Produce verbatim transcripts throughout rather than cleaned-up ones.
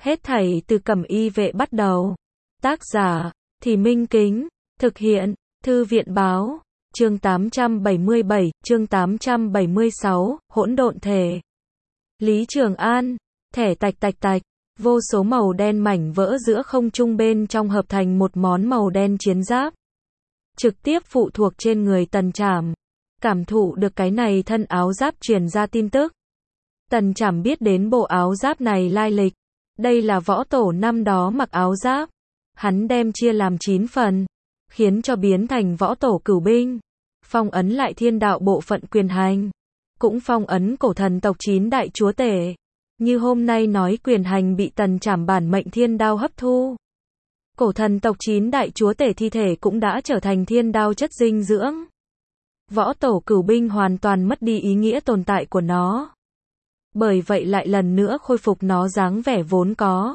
Hết thảy từ Cẩm Y Vệ bắt đầu. Tác giả, Thì Minh Kính. Thực hiện, Thư viện Báo. Chương tám trăm bảy mươi bảy, chương tám trăm bảy mươi sáu, hỗn độn thể. Lý Trường An, thẻ tạch tạch tạch, vô số màu đen mảnh vỡ giữa không trung bên trong hợp thành một món màu đen chiến giáp. Trực tiếp phụ thuộc trên người Tần Trảm. Cảm thụ được cái này thân áo giáp truyền ra tin tức. Tần Trảm biết đến bộ áo giáp này lai lịch. Đây là võ tổ năm đó mặc áo giáp. Hắn đem chia làm chín phần, khiến cho biến thành võ tổ cửu binh. Phong ấn lại thiên đạo bộ phận quyền hành. Cũng phong ấn cổ thần tộc chín đại chúa tể. Như hôm nay nói quyền hành bị Tần Trảm bản mệnh thiên đao hấp thu. Cổ thần tộc chín đại chúa tể thi thể cũng đã trở thành thiên đao chất dinh dưỡng. Võ tổ cửu binh hoàn toàn mất đi ý nghĩa tồn tại của nó. Bởi vậy lại lần nữa khôi phục nó dáng vẻ vốn có.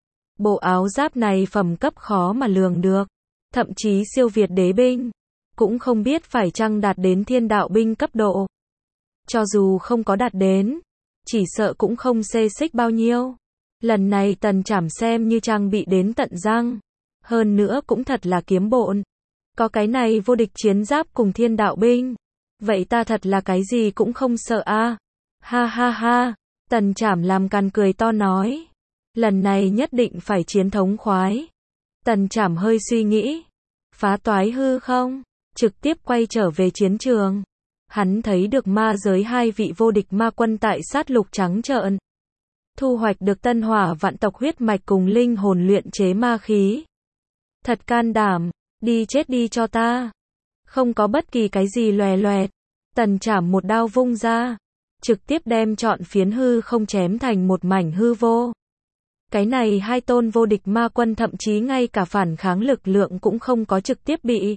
Bộ áo giáp này phẩm cấp khó mà lường được. Thậm chí siêu việt đế binh. Cũng không biết phải chăng đạt đến thiên đạo binh cấp độ. Cho dù không có đạt đến, chỉ sợ cũng không xê xích bao nhiêu. Lần này Tần Trảm xem như trang bị đến tận răng. Hơn nữa cũng thật là kiếm bộn. Có cái này vô địch chiến giáp cùng thiên đạo binh. Vậy ta thật là cái gì cũng không sợ a. À. Ha ha ha. Tần Trảm làm càn cười to nói. Lần này nhất định phải chiến thống khoái. Tần Trảm hơi suy nghĩ. Phá toái hư không? Trực tiếp quay trở về chiến trường. Hắn thấy được ma giới hai vị vô địch ma quân tại sát lục trắng trợn. Thu hoạch được tân hỏa vạn tộc huyết mạch cùng linh hồn luyện chế ma khí. Thật can đảm, đi chết đi cho ta. Không có bất kỳ cái gì loè loẹt. Tần Trảm một đao vung ra. Trực tiếp đem trọn phiến hư không chém thành một mảnh hư vô. Cái này hai tôn vô địch ma quân thậm chí ngay cả phản kháng lực lượng cũng không có trực tiếp bị.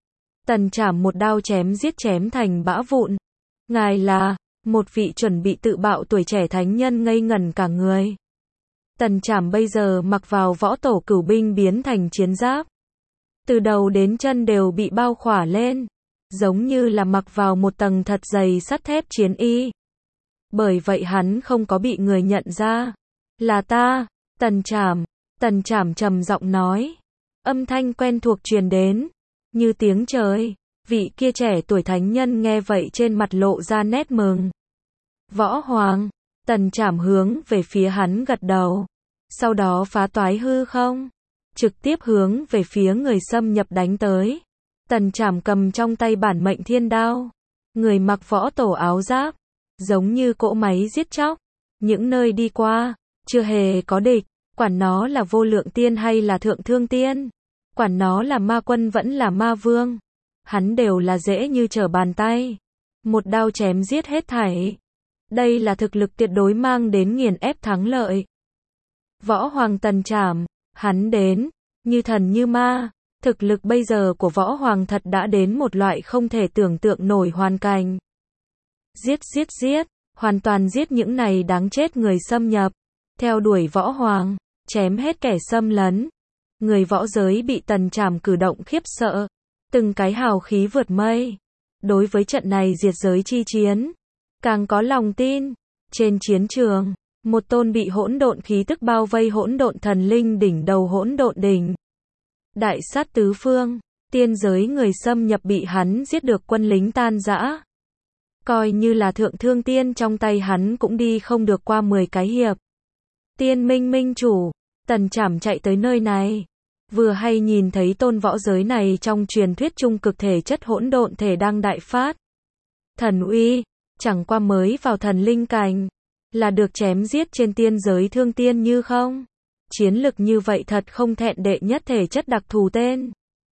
Tần Trảm một đao chém giết chém thành bã vụn. Ngài là, một vị chuẩn bị tự bạo tuổi trẻ thánh nhân ngây ngẩn cả người. Tần Trảm bây giờ mặc vào võ tổ cửu binh biến thành chiến giáp. Từ đầu đến chân đều bị bao khỏa lên. Giống như là mặc vào một tầng thật dày sắt thép chiến y. Bởi vậy hắn không có bị người nhận ra. Là ta, Tần Trảm. Tần Trảm trầm giọng nói. Âm thanh quen thuộc truyền đến. Như tiếng trời. Vị kia trẻ tuổi thánh nhân nghe vậy trên mặt lộ ra nét mừng. Võ Hoàng. Tần Trảm hướng về phía hắn gật đầu. Sau đó phá toái hư không. Trực tiếp hướng về phía người xâm nhập đánh tới. Tần Trảm cầm trong tay bản mệnh thiên đao. Người mặc võ tổ áo giáp. Giống như cỗ máy giết chóc. Những nơi đi qua. Chưa hề có địch. Quản nó là vô lượng tiên hay là thượng thương tiên. Quản nó là ma quân vẫn là ma vương. Hắn đều là dễ như trở bàn tay. Một đao chém giết hết thảy. Đây là thực lực tuyệt đối mang đến nghiền ép thắng lợi. Võ Hoàng Tần Trảm. Hắn đến. Như thần như ma. Thực lực bây giờ của Võ Hoàng thật đã đến một loại không thể tưởng tượng nổi hoàn cảnh. Giết giết giết. Hoàn toàn giết những này đáng chết người xâm nhập. Theo đuổi Võ Hoàng. Chém hết kẻ xâm lấn. Người võ giới bị Tần Trảm cử động khiếp sợ. Từng cái hào khí vượt mây. Đối với trận này diệt giới chi chiến. Càng có lòng tin. Trên chiến trường. Một tôn bị hỗn độn khí tức bao vây hỗn độn thần linh đỉnh đầu hỗn độn đỉnh. Đại sát tứ phương. Tiên giới người xâm nhập bị hắn giết được quân lính tan rã. Coi như là thượng thương tiên trong tay hắn cũng đi không được qua mười cái hiệp. Tiên minh minh chủ. Tần Trảm chạy tới nơi này. Vừa hay nhìn thấy tôn võ giới này trong truyền thuyết trung cực thể chất hỗn độn thể đang đại phát. Thần uy. Chẳng qua mới vào thần linh cảnh. Là được chém giết trên tiên giới thương tiên như không. Chiến lực như vậy thật không thẹn đệ nhất thể chất đặc thù tên.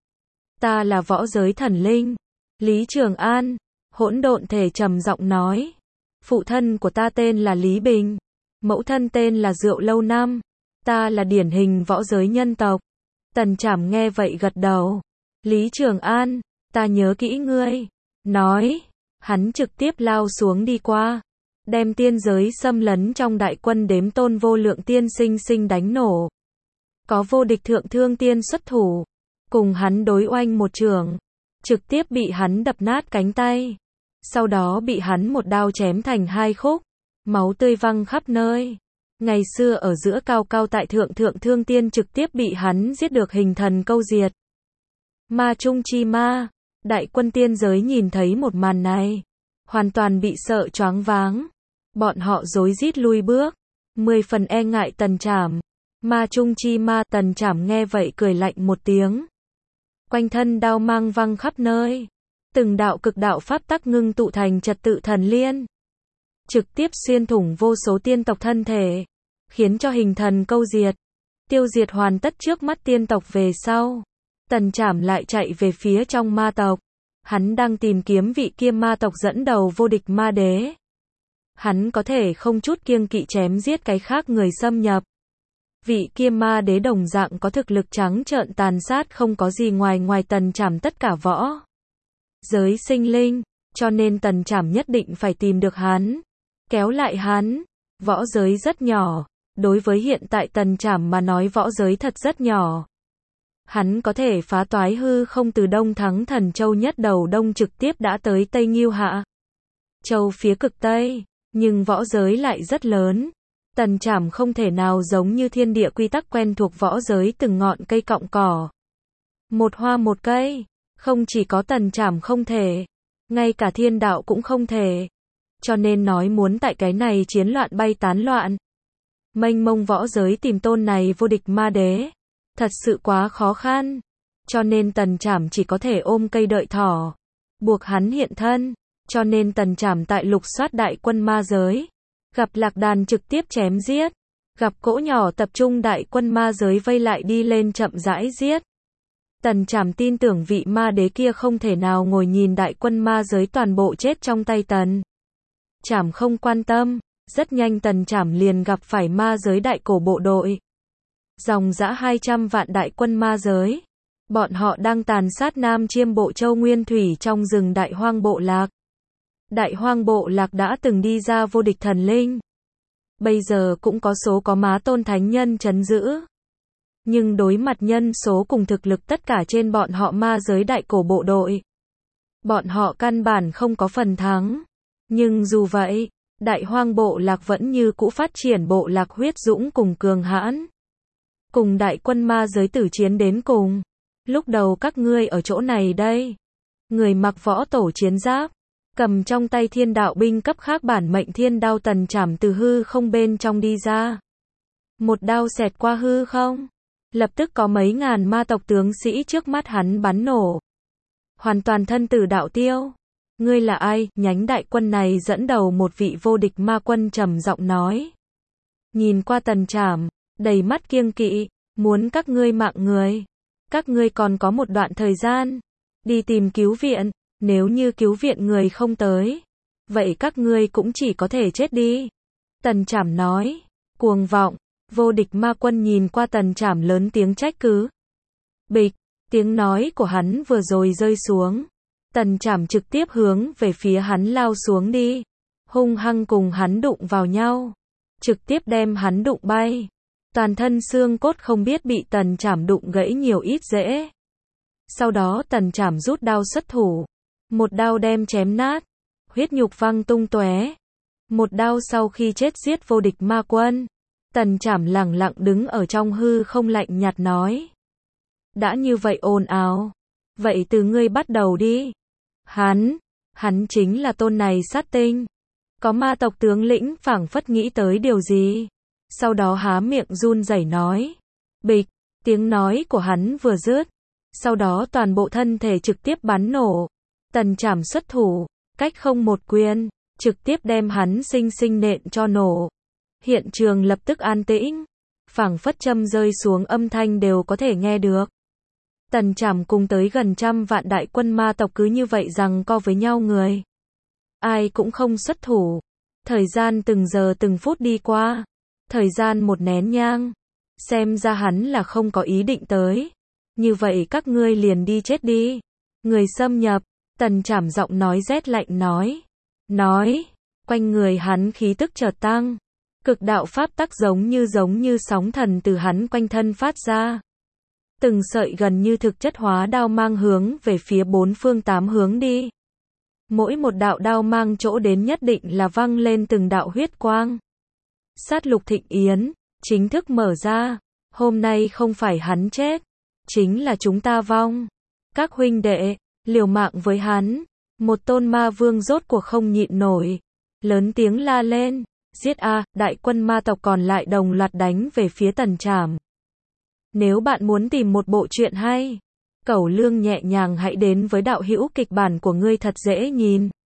Ta là võ giới thần linh. Lý Trường An. Hỗn độn thể trầm giọng nói. Phụ thân của ta tên là Lý Bình. Mẫu thân tên là Diệu Lâu Năm. Ta là điển hình võ giới nhân tộc. Tần Trảm nghe vậy gật đầu. Lý Trường An. Ta nhớ kỹ ngươi. Nói. Hắn trực tiếp lao xuống đi qua. Đem tiên giới xâm lấn trong đại quân đếm tôn vô lượng tiên sinh sinh đánh nổ. Có vô địch thượng thương tiên xuất thủ. Cùng hắn đối oanh một trường. Trực tiếp bị hắn đập nát cánh tay. Sau đó bị hắn một đao chém thành hai khúc. Máu tươi văng khắp nơi. Ngày xưa ở giữa cao cao tại thượng thượng thương tiên trực tiếp bị hắn giết được hình thần câu diệt. Ma trung chi ma, đại quân tiên giới nhìn thấy một màn này, hoàn toàn bị sợ choáng váng. Bọn họ rối rít lui bước, mười phần e ngại Tần Trảm. Ma trung chi ma, Tần Trảm nghe vậy cười lạnh một tiếng. Quanh thân đao mang văng khắp nơi, từng đạo cực đạo pháp tắc ngưng tụ thành trật tự thần liên, trực tiếp xuyên thủng vô số tiên tộc thân thể, khiến cho hình thần câu diệt. Tiêu diệt hoàn tất trước mắt tiên tộc về sau, Tần Trảm lại chạy về phía trong ma tộc. Hắn đang tìm kiếm vị kia ma tộc dẫn đầu vô địch ma đế. Hắn có thể không chút kiêng kỵ chém giết cái khác người xâm nhập. Vị kia ma đế đồng dạng có thực lực trắng trợn tàn sát không có gì ngoài ngoài Tần Trảm tất cả võ giới sinh linh, cho nên Tần Trảm nhất định phải tìm được hắn, kéo lại hắn. Võ giới rất nhỏ, đối với hiện tại Tần Trảm mà nói võ giới thật rất nhỏ. Hắn có thể phá toái hư không từ Đông Thắng Thần Châu nhất đầu đông trực tiếp đã tới Tây Nghiêu Hạ Châu phía cực Tây, nhưng võ giới lại rất lớn. Tần Trảm không thể nào giống như thiên địa quy tắc quen thuộc võ giới từng ngọn cây cọng cỏ. Một hoa một cây, không chỉ có Tần Trảm không thể, ngay cả thiên đạo cũng không thể. Cho nên nói muốn tại cái này chiến loạn bay tán loạn, mênh mông võ giới tìm tôn này vô địch ma đế, thật sự quá khó khăn. Cho nên Tần Trảm chỉ có thể ôm cây đợi thỏ, buộc hắn hiện thân. Cho nên Tần Trảm tại lục soát đại quân ma giới, gặp lạc đàn trực tiếp chém giết, gặp cỗ nhỏ tập trung đại quân ma giới vây lại đi lên chậm rãi giết. Tần Trảm tin tưởng vị ma đế kia không thể nào ngồi nhìn đại quân ma giới toàn bộ chết trong tay Tần Trảm không quan tâm. Rất nhanh Tần Trảm liền gặp phải ma giới đại cổ bộ đội, dòng dã hai trăm vạn đại quân ma giới. Bọn họ đang tàn sát Nam Chiêm Bộ Châu Nguyên Thủy trong rừng Đại Hoang Bộ Lạc. Đại Hoang Bộ Lạc đã từng đi ra vô địch thần linh, bây giờ cũng có số có má tôn thánh nhân trấn giữ. Nhưng đối mặt nhân số cùng thực lực tất cả trên bọn họ ma giới đại cổ bộ đội, bọn họ căn bản không có phần thắng. Nhưng dù vậy, Đại Hoang Bộ Lạc vẫn như cũ phát triển bộ lạc huyết dũng cùng cường hãn, cùng đại quân ma giới tử chiến đến cùng. Lúc đầu các ngươi ở chỗ này đây, người mặc võ tổ chiến giáp, cầm trong tay thiên đạo binh cấp khác bản mệnh thiên đao. Tần Trảm từ hư không bên trong đi ra, một đao xẹt qua hư không, lập tức có mấy ngàn ma tộc tướng sĩ trước mắt hắn bắn nổ, hoàn toàn thân tử đạo tiêu. Ngươi là ai? Nhánh đại quân này dẫn đầu một vị vô địch ma quân trầm giọng nói, nhìn qua Tần Trảm, đầy mắt kiêng kỵ, muốn các ngươi mạng người. Các ngươi còn có một đoạn thời gian đi tìm cứu viện, nếu như cứu viện người không tới, vậy các ngươi cũng chỉ có thể chết đi. Tần Trảm nói, cuồng vọng. Vô địch ma quân nhìn qua Tần Trảm lớn tiếng trách cứ. Bịch, tiếng nói của hắn vừa rồi rơi xuống, Tần Trảm trực tiếp hướng về phía hắn lao xuống đi, hung hăng cùng hắn đụng vào nhau, trực tiếp đem hắn đụng bay. Toàn thân xương cốt không biết bị Tần Trảm đụng gãy nhiều ít rễ. Sau đó Tần Trảm rút đao xuất thủ, một đao đem chém nát, huyết nhục văng tung tóe. Một đao sau khi chết giết vô địch ma quân, Tần Trảm lẳng lặng đứng ở trong hư không lạnh nhạt nói, đã như vậy ồn ào, vậy từ ngươi bắt đầu đi. Hắn, hắn chính là tôn này sát tinh. Có ma tộc tướng lĩnh phảng phất nghĩ tới điều gì, sau đó há miệng run rẩy nói. Bịch, tiếng nói của hắn vừa dứt, sau đó toàn bộ thân thể trực tiếp bắn nổ. Tần Trảm xuất thủ, cách không một quyền, trực tiếp đem hắn sinh sinh nện cho nổ. Hiện trường lập tức an tĩnh, phảng phất châm rơi xuống âm thanh đều có thể nghe được. Tần Trảm cùng tới gần trăm vạn đại quân ma tộc cứ như vậy giằng co với nhau người. Ai cũng không xuất thủ. Thời gian từng giờ từng phút đi qua. Thời gian một nén nhang. Xem ra hắn là không có ý định tới. Như vậy các ngươi liền đi chết đi. Người xâm nhập. Tần Trảm giọng nói rét lạnh nói. Nói. Quanh người hắn khí tức chợt tăng. Cực đạo pháp tắc giống như giống như sóng thần từ hắn quanh thân phát ra. Từng sợi gần như thực chất hóa đao mang hướng về phía bốn phương tám hướng đi. Mỗi một đạo đao mang chỗ đến nhất định là văng lên từng đạo huyết quang. sát lục thịnh yến, chính thức mở ra. Hôm nay không phải hắn chết, chính là chúng ta vong. Các huynh đệ, liều mạng với hắn. Một tôn ma vương rốt cuộc không nhịn nổi. Lớn tiếng la lên, giết a, đại quân ma tộc còn lại đồng loạt đánh về phía Tần Trảm. Nếu bạn muốn tìm một bộ truyện hay, Cẩu Lương nhẹ nhàng hãy đến với đạo hữu kịch bản của ngươi thật dễ nhìn.